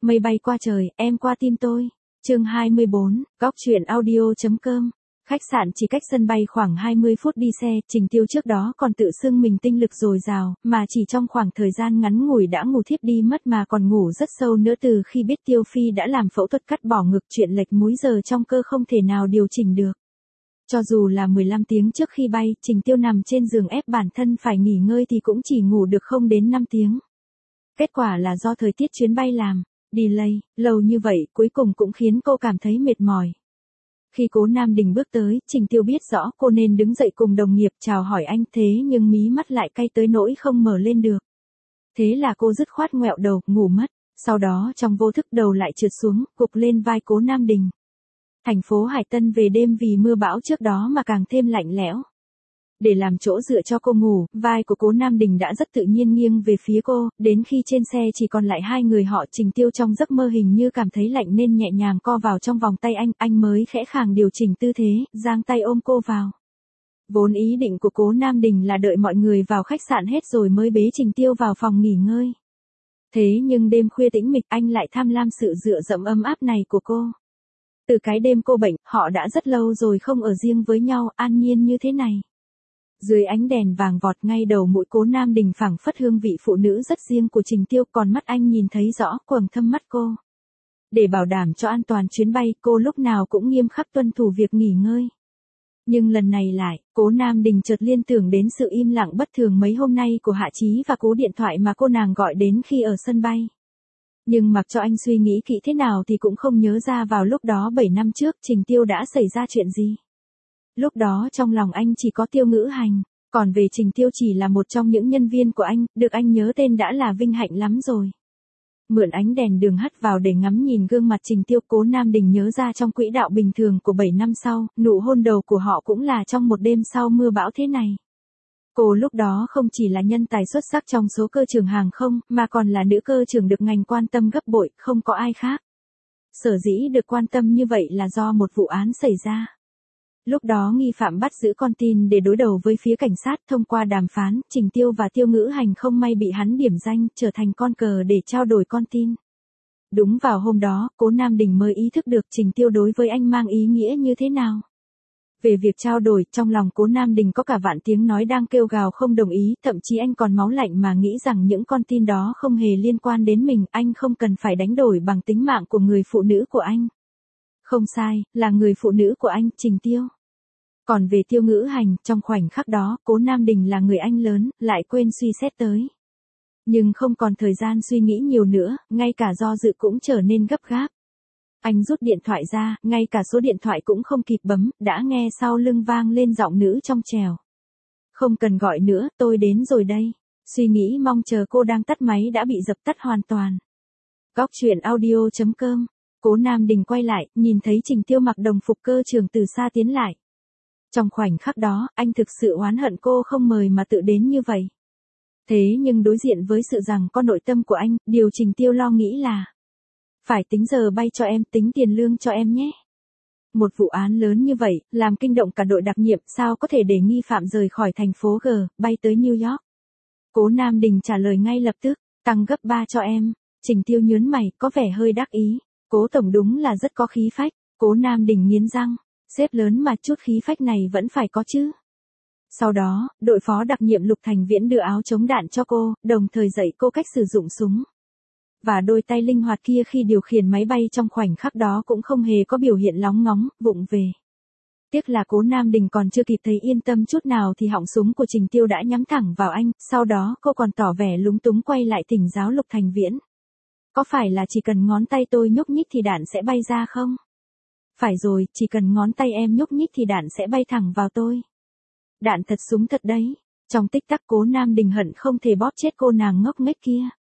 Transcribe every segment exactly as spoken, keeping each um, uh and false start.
Mây bay qua trời, em qua tim tôi. Chương hai mươi bốn, Góc truyện audio.com. Khách sạn chỉ cách sân bay khoảng hai mươi phút đi xe, Trình Tiêu trước đó còn tự xưng mình tinh lực dồi dào, mà chỉ trong khoảng thời gian ngắn ngủi đã ngủ thiếp đi mất mà còn ngủ rất sâu nữa từ khi biết Tiêu Phi đã làm phẫu thuật cắt bỏ ngực, chuyện lệch múi giờ trong cơ không thể nào điều chỉnh được. Cho dù là mười lăm tiếng trước khi bay, Trình Tiêu nằm trên giường ép bản thân phải nghỉ ngơi thì cũng chỉ ngủ được không đến năm tiếng. Kết quả là do thời tiết chuyến bay làm delay lâu như vậy, cuối cùng cũng khiến cô cảm thấy mệt mỏi. Khi Cố Nam Đình bước tới, Trình Tiêu biết rõ cô nên đứng dậy cùng đồng nghiệp chào hỏi anh, thế nhưng mí mắt lại cay tới nỗi không mở lên được. Thế là cô dứt khoát ngoẹo đầu, ngủ mất. Sau đó trong vô thức đầu lại trượt xuống, gục lên vai Cố Nam Đình. Thành phố Hải Tân về đêm vì mưa bão trước đó mà càng thêm lạnh lẽo. Để làm chỗ dựa cho cô ngủ, vai của Cố Nam Đình đã rất tự nhiên nghiêng về phía cô, đến khi trên xe chỉ còn lại hai người họ, Trình Tiêu trong giấc mơ hình như cảm thấy lạnh nên nhẹ nhàng co vào trong vòng tay anh, anh mới khẽ khàng điều chỉnh tư thế, giang tay ôm cô vào. Vốn ý định của Cố Nam Đình là đợi mọi người vào khách sạn hết rồi mới bế Trình Tiêu vào phòng nghỉ ngơi. Thế nhưng đêm khuya tĩnh mịch, anh lại tham lam sự dựa dẫm ấm áp này của cô. Từ cái đêm cô bệnh, họ đã rất lâu rồi không ở riêng với nhau, an nhiên như thế này. Dưới ánh đèn vàng vọt ngay đầu mũi Cố Nam Đình phảng phất hương vị phụ nữ rất riêng của Trình Tiêu, còn mắt anh nhìn thấy rõ quầng thâm mắt cô. Để bảo đảm cho an toàn chuyến bay, cô lúc nào cũng nghiêm khắc tuân thủ việc nghỉ ngơi. Nhưng lần này lại, Cố Nam Đình chợt liên tưởng đến sự im lặng bất thường mấy hôm nay của Hạ Chí và cú điện thoại mà cô nàng gọi đến khi ở sân bay. Nhưng mặc cho anh suy nghĩ kỹ thế nào thì cũng không nhớ ra vào lúc đó bảy năm trước Trình Tiêu đã xảy ra chuyện gì. Lúc đó trong lòng anh chỉ có Tiêu Ngữ Hành, còn về Trình Tiêu chỉ là một trong những nhân viên của anh, được anh nhớ tên đã là vinh hạnh lắm rồi. Mượn ánh đèn đường hắt vào để ngắm nhìn gương mặt Trình Tiêu, Cố Nam Đình nhớ ra trong quỹ đạo bình thường của bảy năm sau, nụ hôn đầu của họ cũng là trong một đêm sau mưa bão thế này. Cô lúc đó không chỉ là nhân tài xuất sắc trong số cơ trưởng hàng không, mà còn là nữ cơ trưởng được ngành quan tâm gấp bội, không có ai khác. Sở dĩ được quan tâm như vậy là do một vụ án xảy ra. Lúc đó nghi phạm bắt giữ con tin để đối đầu với phía cảnh sát, thông qua đàm phán, Trình Tiêu và Tiêu Ngữ Hành không may bị hắn điểm danh, trở thành con cờ để trao đổi con tin. Đúng vào hôm đó, Cố Nam Đình mới ý thức được Trình Tiêu đối với anh mang ý nghĩa như thế nào. Về việc trao đổi, trong lòng Cố Nam Đình có cả vạn tiếng nói đang kêu gào không đồng ý, thậm chí anh còn máu lạnh mà nghĩ rằng những con tin đó không hề liên quan đến mình, anh không cần phải đánh đổi bằng tính mạng của người phụ nữ của anh. Không sai, là người phụ nữ của anh, Trình Tiêu. Còn về Tiêu Ngữ Hành, trong khoảnh khắc đó, Cố Nam Đình là người anh lớn, lại quên suy xét tới. Nhưng không còn thời gian suy nghĩ nhiều nữa, ngay cả do dự cũng trở nên gấp gáp. Anh rút điện thoại ra, ngay cả số điện thoại cũng không kịp bấm, đã nghe sau lưng vang lên giọng nữ trong trẻo. Không cần gọi nữa, tôi đến rồi đây. Suy nghĩ mong chờ cô đang tắt máy đã bị dập tắt hoàn toàn. Góc truyện audio.com. Cố Nam Đình quay lại, nhìn thấy Trình Tiêu mặc đồng phục cơ trưởng từ xa tiến lại. Trong khoảnh khắc đó, anh thực sự oán hận cô không mời mà tự đến như vậy. Thế nhưng đối diện với sự rằng con nội tâm của anh, điều Trình Tiêu lo nghĩ là phải tính giờ bay cho em, tính tiền lương cho em nhé. Một vụ án lớn như vậy, làm kinh động cả đội đặc nhiệm, sao có thể để nghi phạm rời khỏi thành phố G, bay tới New York. Cố Nam Đình trả lời ngay lập tức, tăng gấp ba cho em. Trình Tiêu nhớn mày, có vẻ hơi đắc ý. Cố tổng đúng là rất có khí phách. Cố Nam Đình nghiến răng, sếp lớn mà chút khí phách này vẫn phải có chứ. Sau đó, đội phó đặc nhiệm Lục Thành Viễn đưa áo chống đạn cho cô, đồng thời dạy cô cách sử dụng súng. Và đôi tay linh hoạt kia khi điều khiển máy bay trong khoảnh khắc đó cũng không hề có biểu hiện lóng ngóng, vụng về. Tiếc là Cố Nam Đình còn chưa kịp thấy yên tâm chút nào thì họng súng của Trình Tiêu đã nhắm thẳng vào anh, sau đó cô còn tỏ vẻ lúng túng quay lại thỉnh giáo Lục Thành Viễn. Có phải là chỉ cần ngón tay tôi nhúc nhích thì đạn sẽ bay ra không? Phải rồi, chỉ cần ngón tay em nhúc nhích thì đạn sẽ bay thẳng vào tôi. Đạn thật, súng thật đấy. Trong tích tắc Cố Nam Đình hận không thể bóp chết cô nàng ngốc nghếch kia.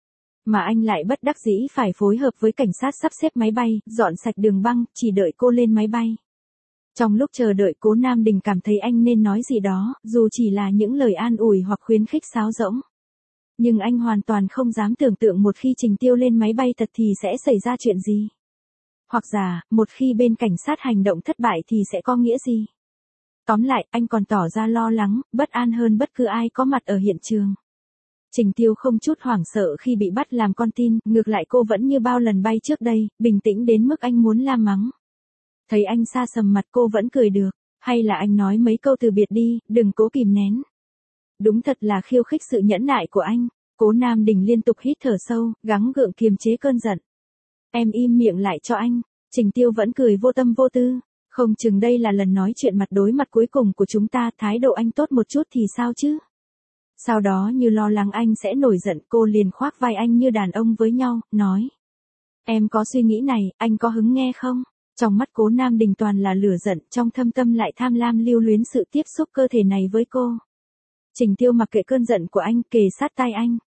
Mà anh lại bất đắc dĩ phải phối hợp với cảnh sát sắp xếp máy bay, dọn sạch đường băng, chỉ đợi cô lên máy bay. Trong lúc chờ đợi, Cố Nam Đình cảm thấy anh nên nói gì đó, dù chỉ là những lời an ủi hoặc khuyến khích sáo rỗng. Nhưng anh hoàn toàn không dám tưởng tượng một khi Trình Tiêu lên máy bay thật thì sẽ xảy ra chuyện gì. Hoặc giả, một khi bên cảnh sát hành động thất bại thì sẽ có nghĩa gì. Tóm lại, anh còn tỏ ra lo lắng, bất an hơn bất cứ ai có mặt ở hiện trường. Trình Tiêu không chút hoảng sợ khi bị bắt làm con tin, ngược lại cô vẫn như bao lần bay trước đây, bình tĩnh đến mức anh muốn la mắng. Thấy anh xa sầm mặt cô vẫn cười được, hay là anh nói mấy câu từ biệt đi, đừng cố kìm nén. Đúng thật là khiêu khích sự nhẫn nại của anh. Cố Nam Đình liên tục hít thở sâu, gắng gượng kiềm chế cơn giận. Em im miệng lại cho anh. Trình Tiêu vẫn cười vô tâm vô tư. Không chừng đây là lần nói chuyện mặt đối mặt cuối cùng của chúng ta, thái độ anh tốt một chút thì sao chứ? Sau đó như lo lắng anh sẽ nổi giận, cô liền khoác vai anh như đàn ông với nhau, nói. Em có suy nghĩ này, anh có hứng nghe không? Trong mắt Cố Nam Đình toàn là lửa giận, trong thâm tâm lại tham lam lưu luyến sự tiếp xúc cơ thể này với cô. Trình Tiêu mặc kệ cơn giận của anh, kề sát tai anh.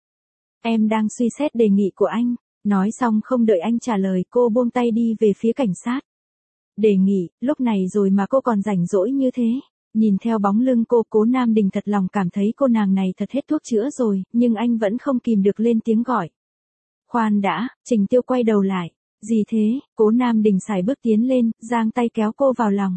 Em đang suy xét đề nghị của anh. Nói xong không đợi anh trả lời, cô buông tay đi về phía cảnh sát. Đề nghị, lúc này rồi mà cô còn rảnh rỗi như thế. Nhìn theo bóng lưng cô, Cố Nam Đình thật lòng cảm thấy cô nàng này thật hết thuốc chữa rồi, nhưng anh vẫn không kìm được lên tiếng gọi. Khoan đã, Trình Tiêu quay đầu lại. Gì thế? Cố Nam Đình sải bước tiến lên, giang tay kéo cô vào lòng.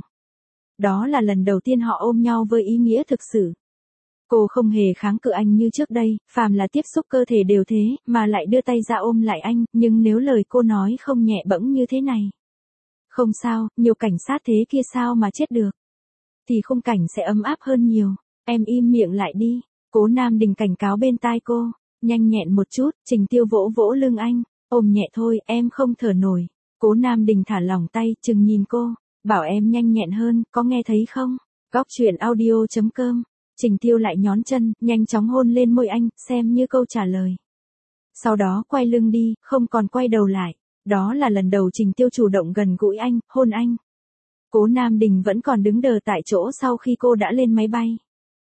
Đó là lần đầu tiên họ ôm nhau với ý nghĩa thực sự. Cô không hề kháng cự anh như trước đây, phàm là tiếp xúc cơ thể đều thế, mà lại đưa tay ra ôm lại anh, nhưng nếu lời cô nói không nhẹ bẫng như thế này. Không sao, nhiều cảnh sát thế kia sao mà chết được. Thì khung cảnh sẽ ấm áp hơn nhiều, em im miệng lại đi. Cố Nam Đình cảnh cáo bên tai cô, nhanh nhẹn một chút. Trình Tiêu vỗ vỗ lưng anh, ôm nhẹ thôi, em không thở nổi. Cố Nam Đình thả lỏng tay, chừng nhìn cô, bảo em nhanh nhẹn hơn, có nghe thấy không? Góc truyện audio chấm com. Trình Tiêu lại nhón chân, nhanh chóng hôn lên môi anh, xem như câu trả lời. Sau đó quay lưng đi, không còn quay đầu lại. Đó là lần đầu Trình Tiêu chủ động gần gũi anh, hôn anh. Cố Nam Đình vẫn còn đứng đờ tại chỗ sau khi cô đã lên máy bay.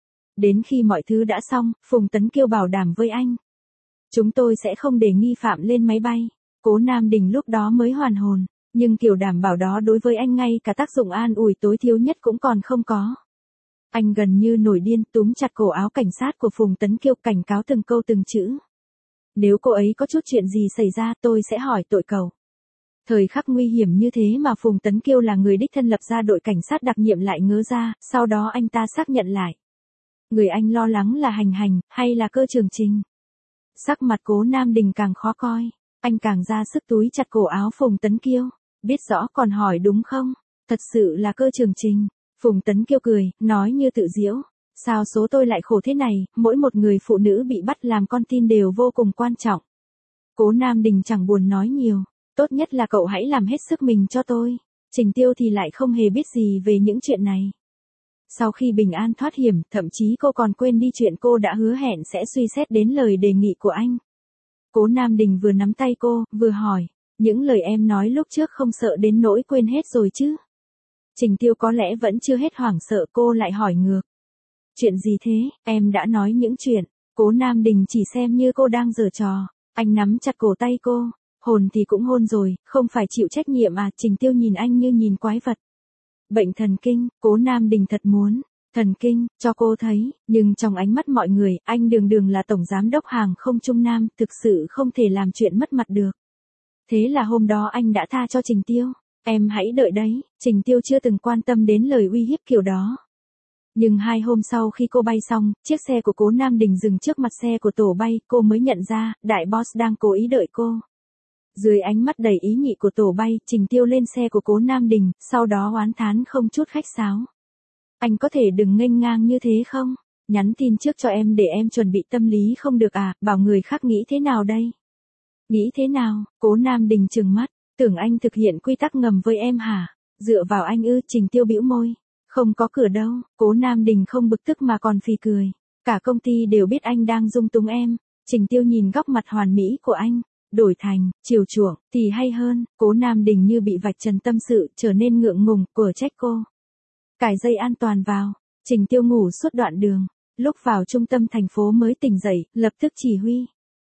Đến khi mọi thứ đã xong, Phùng Tấn Kiêu bảo đảm với anh. Chúng tôi sẽ không để nghi phạm lên máy bay. Cố Nam Đình lúc đó mới hoàn hồn, nhưng kiểu đảm bảo đó đối với anh ngay cả tác dụng an ủi tối thiểu nhất cũng còn không có. Anh gần như nổi điên, túm chặt cổ áo cảnh sát của Phùng Tấn Kiêu, cảnh cáo từng câu từng chữ. Nếu cô ấy có chút chuyện gì xảy ra, tôi sẽ hỏi tội cậu. Thời khắc nguy hiểm như thế mà Phùng Tấn Kiêu là người đích thân lập ra đội cảnh sát đặc nhiệm lại ngớ ra, sau đó anh ta xác nhận lại. Người anh lo lắng là Hành Hành, hay là Cơ Trường Trình? Sắc mặt Cố Nam Đình càng khó coi, anh càng ra sức túi chặt cổ áo Phùng Tấn Kiêu. Biết rõ còn hỏi đúng không? Thật sự là Cơ Trường Trình. Phùng Tấn Kiêu cười, nói như tự giễu. Sao số tôi lại khổ thế này, mỗi một người phụ nữ bị bắt làm con tin đều vô cùng quan trọng. Cố Nam Đình chẳng buồn nói nhiều. Tốt nhất là cậu hãy làm hết sức mình cho tôi. Trình Tiêu thì lại không hề biết gì về những chuyện này. Sau khi bình an thoát hiểm, thậm chí cô còn quên đi chuyện cô đã hứa hẹn sẽ suy xét đến lời đề nghị của anh. Cố Nam Đình vừa nắm tay cô, vừa hỏi, những lời em nói lúc trước không sợ đến nỗi quên hết rồi chứ? Trình Tiêu có lẽ vẫn chưa hết hoảng sợ, cô lại hỏi ngược. Chuyện gì thế, em đã nói những chuyện. Cố Nam Đình chỉ xem như cô đang giở trò. Anh nắm chặt cổ tay cô. Hồn thì cũng hôn rồi, không phải chịu trách nhiệm à? Trình Tiêu nhìn anh như nhìn quái vật. Bệnh thần kinh, Cố Nam Đình thật muốn, thần kinh, cho cô thấy, nhưng trong ánh mắt mọi người, anh đường đường là tổng giám đốc hàng không Trung Nam, thực sự không thể làm chuyện mất mặt được. Thế là hôm đó anh đã tha cho Trình Tiêu. Em hãy đợi đấy, Trình Tiêu chưa từng quan tâm đến lời uy hiếp kiểu đó. Nhưng hai hôm sau khi cô bay xong, chiếc xe của Cố Nam Đình dừng trước mặt xe của tổ bay, cô mới nhận ra, đại boss đang cố ý đợi cô. Dưới ánh mắt đầy ý nhị của tổ bay, Trình Tiêu lên xe của Cố Nam Đình, sau đó oán thán không chút khách sáo. Anh có thể đừng nghênh ngang như thế không? Nhắn tin trước cho em để em chuẩn bị tâm lý không được à, bảo người khác nghĩ thế nào đây? Nghĩ thế nào? Cố Nam Đình trừng mắt, tưởng anh thực hiện quy tắc ngầm với em hả? Dựa vào anh ư? Trình Tiêu bĩu môi. Không có cửa đâu. Cố Nam Đình không bực tức mà còn phì cười. Cả công ty đều biết anh đang dung túng em. Trình Tiêu nhìn góc mặt hoàn mỹ của anh. Đổi thành, chiều chuộng, thì hay hơn. Cố Nam Đình như bị vạch trần tâm sự, trở nên ngượng ngùng, của trách cô. Cài dây an toàn vào. Trình Tiêu ngủ suốt đoạn đường. Lúc vào trung tâm thành phố mới tỉnh dậy, lập tức chỉ huy.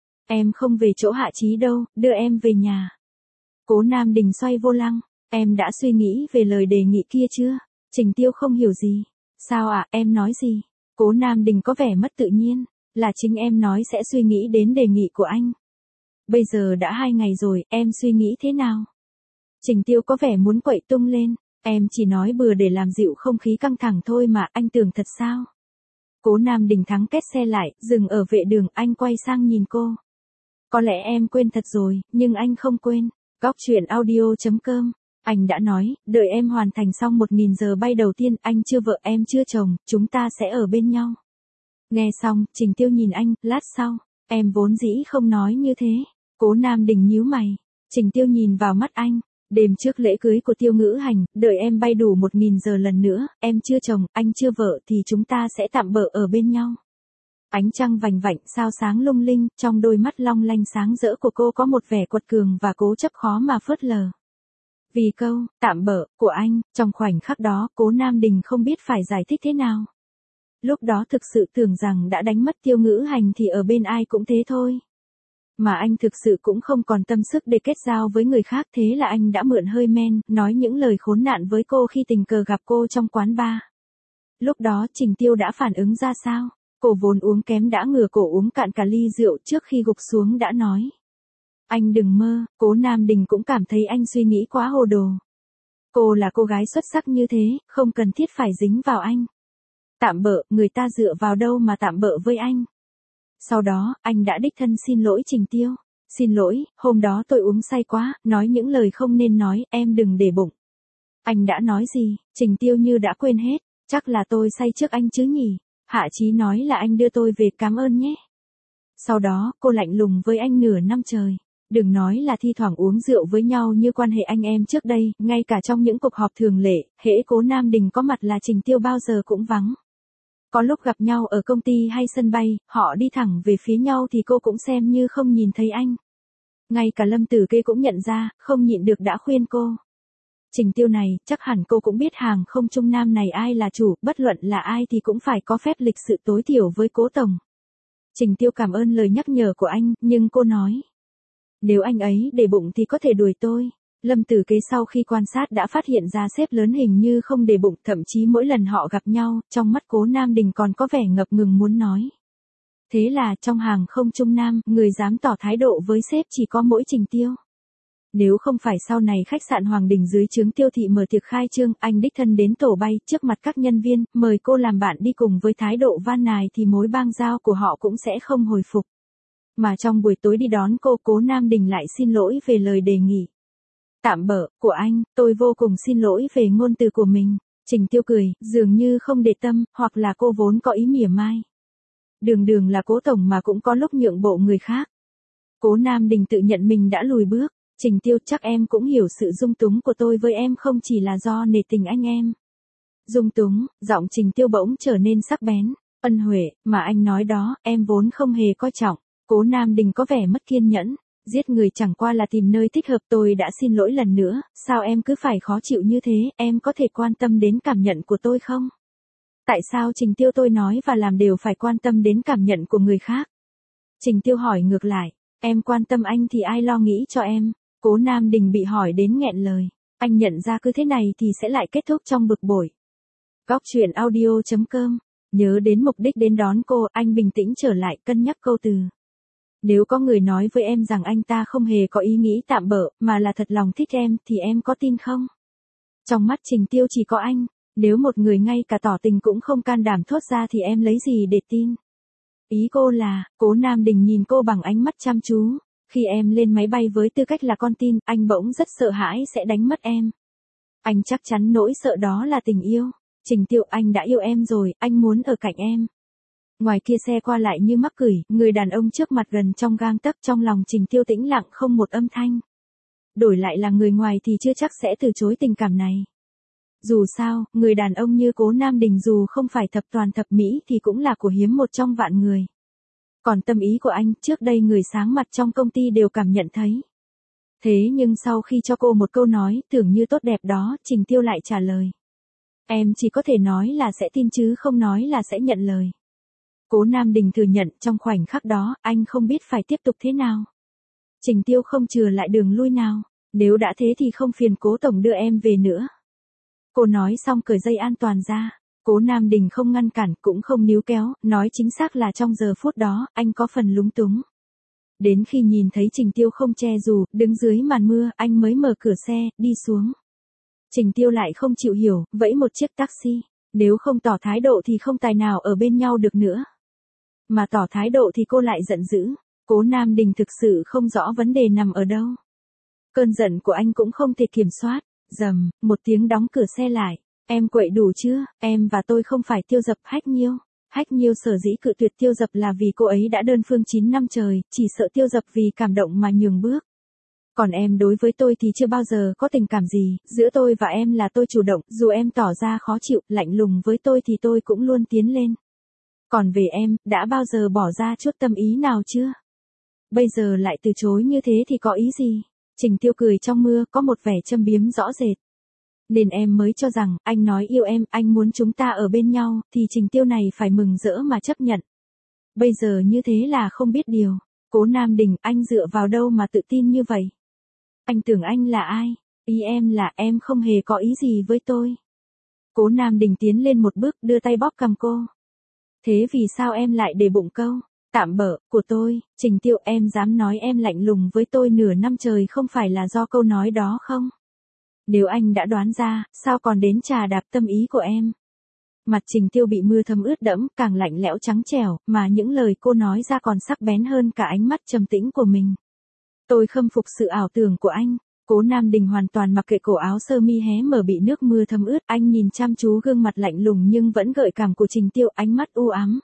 Em không về chỗ Hạ Chí đâu, đưa em về nhà. Cố Nam Đình xoay vô lăng. Em đã suy nghĩ về lời đề nghị kia chưa? Trình Tiêu không hiểu gì. Sao ạ, à, em nói gì? Cố Nam Đình có vẻ mất tự nhiên. Là chính em nói sẽ suy nghĩ đến đề nghị của anh. Bây giờ đã hai ngày rồi, em suy nghĩ thế nào? Trình Tiêu có vẻ muốn quậy tung lên. Em chỉ nói bừa để làm dịu không khí căng thẳng thôi mà, anh tưởng thật sao? Cố Nam Đình thắng két xe lại, dừng ở vệ đường, anh quay sang nhìn cô. Có lẽ em quên thật rồi, nhưng anh không quên. Góc truyện audio.com. Anh đã nói, đợi em hoàn thành xong một nghìn giờ bay đầu tiên, anh chưa vợ em chưa chồng, chúng ta sẽ ở bên nhau. Nghe xong, Trình Tiêu nhìn anh, lát sau, em vốn dĩ không nói như thế. Cố Nam Đình nhíu mày. Trình Tiêu nhìn vào mắt anh. Đêm trước lễ cưới của Tiêu Ngữ Hành, đợi em bay đủ một nghìn giờ lần nữa, em chưa chồng, anh chưa vợ thì chúng ta sẽ tạm bợ ở bên nhau. Ánh trăng vành vạnh, sao sáng lung linh, trong đôi mắt long lanh sáng rỡ của cô có một vẻ quật cường và cố chấp khó mà phớt lờ. Vì câu, tạm bợ, của anh, trong khoảnh khắc đó, Cố Nam Đình không biết phải giải thích thế nào. Lúc đó thực sự tưởng rằng đã đánh mất Tiêu Ngữ Hành thì ở bên ai cũng thế thôi. Mà anh thực sự cũng không còn tâm sức để kết giao với người khác, thế là anh đã mượn hơi men, nói những lời khốn nạn với cô khi tình cờ gặp cô trong quán bar. Lúc đó Trình Tiêu đã phản ứng ra sao? Cô vốn uống kém đã ngửa cổ uống cạn cả ly rượu trước khi gục xuống đã nói. Anh đừng mơ. Cố Nam Đình cũng cảm thấy anh suy nghĩ quá hồ đồ. Cô là cô gái xuất sắc như thế, không cần thiết phải dính vào anh. Tạm bợ, người ta dựa vào đâu mà tạm bợ với anh. Sau đó, anh đã đích thân xin lỗi Trình Tiêu. Xin lỗi, hôm đó tôi uống say quá, nói những lời không nên nói, em đừng để bụng. Anh đã nói gì? Trình Tiêu như đã quên hết. Chắc là tôi say trước anh chứ nhỉ? Hạ Chí nói là anh đưa tôi về, cảm ơn nhé. Sau đó, cô lạnh lùng với anh nửa năm trời. Đừng nói là thi thoảng uống rượu với nhau như quan hệ anh em trước đây, ngay cả trong những cuộc họp thường lệ, hễ Cố Nam Đình có mặt là Trình Tiêu bao giờ cũng vắng. Có lúc gặp nhau ở công ty hay sân bay, họ đi thẳng về phía nhau thì cô cũng xem như không nhìn thấy anh. Ngay cả Lâm Tử Kê cũng nhận ra, không nhịn được đã khuyên cô. Trình Tiêu này, chắc hẳn cô cũng biết hàng không Trung Nam này ai là chủ, bất luận là ai thì cũng phải có phép lịch sự tối thiểu với Cố Tổng. Trình Tiêu cảm ơn lời nhắc nhở của anh, nhưng cô nói. Nếu anh ấy để bụng thì có thể đuổi tôi. Lâm Tử Kế sau khi quan sát đã phát hiện ra sếp lớn hình như không để bụng, thậm chí mỗi lần họ gặp nhau, trong mắt Cố Nam Đình còn có vẻ ngập ngừng muốn nói. Thế là trong hàng không Trung Nam, người dám tỏ thái độ với sếp chỉ có mỗi Trình Tiêu. Nếu không phải sau này khách sạn Hoàng Đình dưới trướng Tiêu thị mở tiệc khai trương, anh đích thân đến tổ bay trước mặt các nhân viên, mời cô làm bạn đi cùng với thái độ van nài thì mối bang giao của họ cũng sẽ không hồi phục. Mà trong buổi tối đi đón cô, Cố Nam Đình lại xin lỗi về lời đề nghị. Tạm bợ, của anh, tôi vô cùng xin lỗi về ngôn từ của mình. Trình Tiêu cười, dường như không để tâm, hoặc là cô vốn có ý mỉa mai. Đường đường là Cố Tổng mà cũng có lúc nhượng bộ người khác. Cố Nam Đình tự nhận mình đã lùi bước. Trình Tiêu, chắc em cũng hiểu sự dung túng của tôi với em không chỉ là do nể tình anh em. Dung túng, giọng Trình Tiêu bỗng trở nên sắc bén. Ân huệ, mà anh nói đó, em vốn không hề coi trọng. Cố Nam Đình có vẻ mất kiên nhẫn. Giết người chẳng qua là tìm nơi thích hợp, tôi đã xin lỗi lần nữa, sao em cứ phải khó chịu như thế, em có thể quan tâm đến cảm nhận của tôi không? Tại sao Trình Tiêu tôi nói và làm đều phải quan tâm đến cảm nhận của người khác? Trình Tiêu hỏi ngược lại, em quan tâm anh thì ai lo nghĩ cho em? Cố Nam Đình bị hỏi đến nghẹn lời, anh nhận ra cứ thế này thì sẽ lại kết thúc trong bực bội. Góc truyện audio.com, nhớ đến mục đích đến đón cô, anh bình tĩnh trở lại cân nhắc câu từ. Nếu có người nói với em rằng anh ta không hề có ý nghĩ tạm bợ, mà là thật lòng thích em, thì em có tin không? Trong mắt Trình Tiêu chỉ có anh, nếu một người ngay cả tỏ tình cũng không can đảm thốt ra thì em lấy gì để tin? Ý cô là, Cố Nam Đình nhìn cô bằng ánh mắt chăm chú, khi em lên máy bay với tư cách là con tin, anh bỗng rất sợ hãi sẽ đánh mất em. Anh chắc chắn nỗi sợ đó là tình yêu. Trình Tiêu, anh đã yêu em rồi, anh muốn ở cạnh em. Ngoài kia xe qua lại như mắc cửi, người đàn ông trước mặt gần trong gang tấc, trong lòng Trình Tiêu tĩnh lặng không một âm thanh. Đổi lại là người ngoài thì chưa chắc sẽ từ chối tình cảm này. Dù sao, người đàn ông như Cố Nam Đình dù không phải thập toàn thập mỹ thì cũng là của hiếm một trong vạn người. Còn tâm ý của anh, trước đây người sáng mặt trong công ty đều cảm nhận thấy. Thế nhưng sau khi cho cô một câu nói, tưởng như tốt đẹp đó, Trình Tiêu lại trả lời. Em chỉ có thể nói là sẽ tin chứ không nói là sẽ nhận lời. Cố Nam Đình thừa nhận trong khoảnh khắc đó, anh không biết phải tiếp tục thế nào. Trình Tiêu không chừa lại đường lui nào. Nếu đã thế thì không phiền Cố Tổng đưa em về nữa. Cô nói xong cởi dây an toàn ra. Cố Nam Đình không ngăn cản, cũng không níu kéo, nói chính xác là trong giờ phút đó, anh có phần lúng túng. Đến khi nhìn thấy Trình Tiêu không che dù, đứng dưới màn mưa, anh mới mở cửa xe, đi xuống. Trình Tiêu lại không chịu hiểu, vẫy một chiếc taxi. Nếu không tỏ thái độ thì không tài nào ở bên nhau được nữa. Mà tỏ thái độ thì cô lại giận dữ. Cố Nam Đình thực sự không rõ vấn đề nằm ở đâu. Cơn giận của anh cũng không thể kiểm soát. Rầm, một tiếng đóng cửa xe lại. Em quậy đủ chưa, em và tôi không phải Tiêu Dập. Hách Nhiêu. Hách Nhiêu sở dĩ cự tuyệt Tiêu Dập là vì cô ấy đã đơn phương chín năm trời, chỉ sợ Tiêu Dập vì cảm động mà nhường bước. Còn em đối với tôi thì chưa bao giờ có tình cảm gì, giữa tôi và em là tôi chủ động, dù em tỏ ra khó chịu, lạnh lùng với tôi thì tôi cũng luôn tiến lên. Còn về em, đã bao giờ bỏ ra chút tâm ý nào chưa? Bây giờ lại từ chối như thế thì có ý gì? Trình Tiêu cười trong mưa, có một vẻ châm biếm rõ rệt. Nên em mới cho rằng, anh nói yêu em, anh muốn chúng ta ở bên nhau, thì Trình Tiêu này phải mừng rỡ mà chấp nhận. Bây giờ như thế là không biết điều. Cố Nam Đình, anh dựa vào đâu mà tự tin như vậy? Anh tưởng anh là ai? Ý em là em không hề có ý gì với tôi. Cố Nam Đình tiến lên một bước, đưa tay bóp cằm cô. Thế vì sao em lại để bụng câu tạm bợ của tôi? Trình Tiêu, em dám nói em lạnh lùng với tôi nửa năm trời không phải là do câu nói đó không? Nếu anh đã đoán ra, sao còn đến trà đạp tâm ý của em? Mặt Trình Tiêu bị mưa thấm ướt đẫm, càng lạnh lẽo trắng trẻo, mà những lời cô nói ra còn sắc bén hơn cả ánh mắt trầm tĩnh của mình. Tôi khâm phục sự ảo tưởng của anh. Cố Nam Đình hoàn toàn mặc kệ cổ áo sơ mi hé mở bị nước mưa thấm ướt, anh nhìn chăm chú gương mặt lạnh lùng nhưng vẫn gợi cảm của Trình Tiêu, ánh mắt u ám.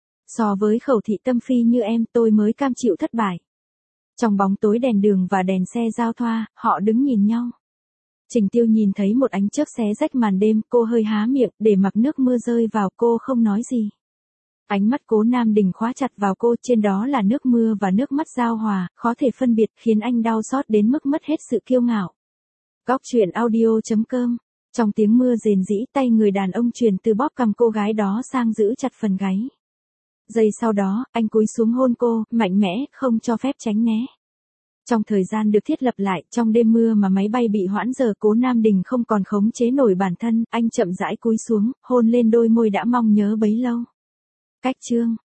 So với Khẩu Thị Tâm Phi như em, tôi mới cam chịu thất bại. Trong bóng tối đèn đường và đèn xe giao thoa, họ đứng nhìn nhau. Trình Tiêu nhìn thấy một ánh chớp xé rách màn đêm, cô hơi há miệng, để mặc nước mưa rơi vào, cô không nói gì. Ánh mắt Cố Nam Đình khóa chặt vào cô, trên đó là nước mưa và nước mắt giao hòa, khó thể phân biệt, khiến anh đau xót đến mức mất hết sự kiêu ngạo. Góc truyện audio chấm com. Trong tiếng mưa rền rĩ, tay người đàn ông truyền từ bóp cằm cô gái đó sang giữ chặt phần gáy. Giây sau đó, anh cúi xuống hôn cô, mạnh mẽ, không cho phép tránh né. Trong thời gian được thiết lập lại, trong đêm mưa mà máy bay bị hoãn giờ, Cố Nam Đình không còn khống chế nổi bản thân, anh chậm rãi cúi xuống, hôn lên đôi môi đã mong nhớ bấy lâu. Cách chương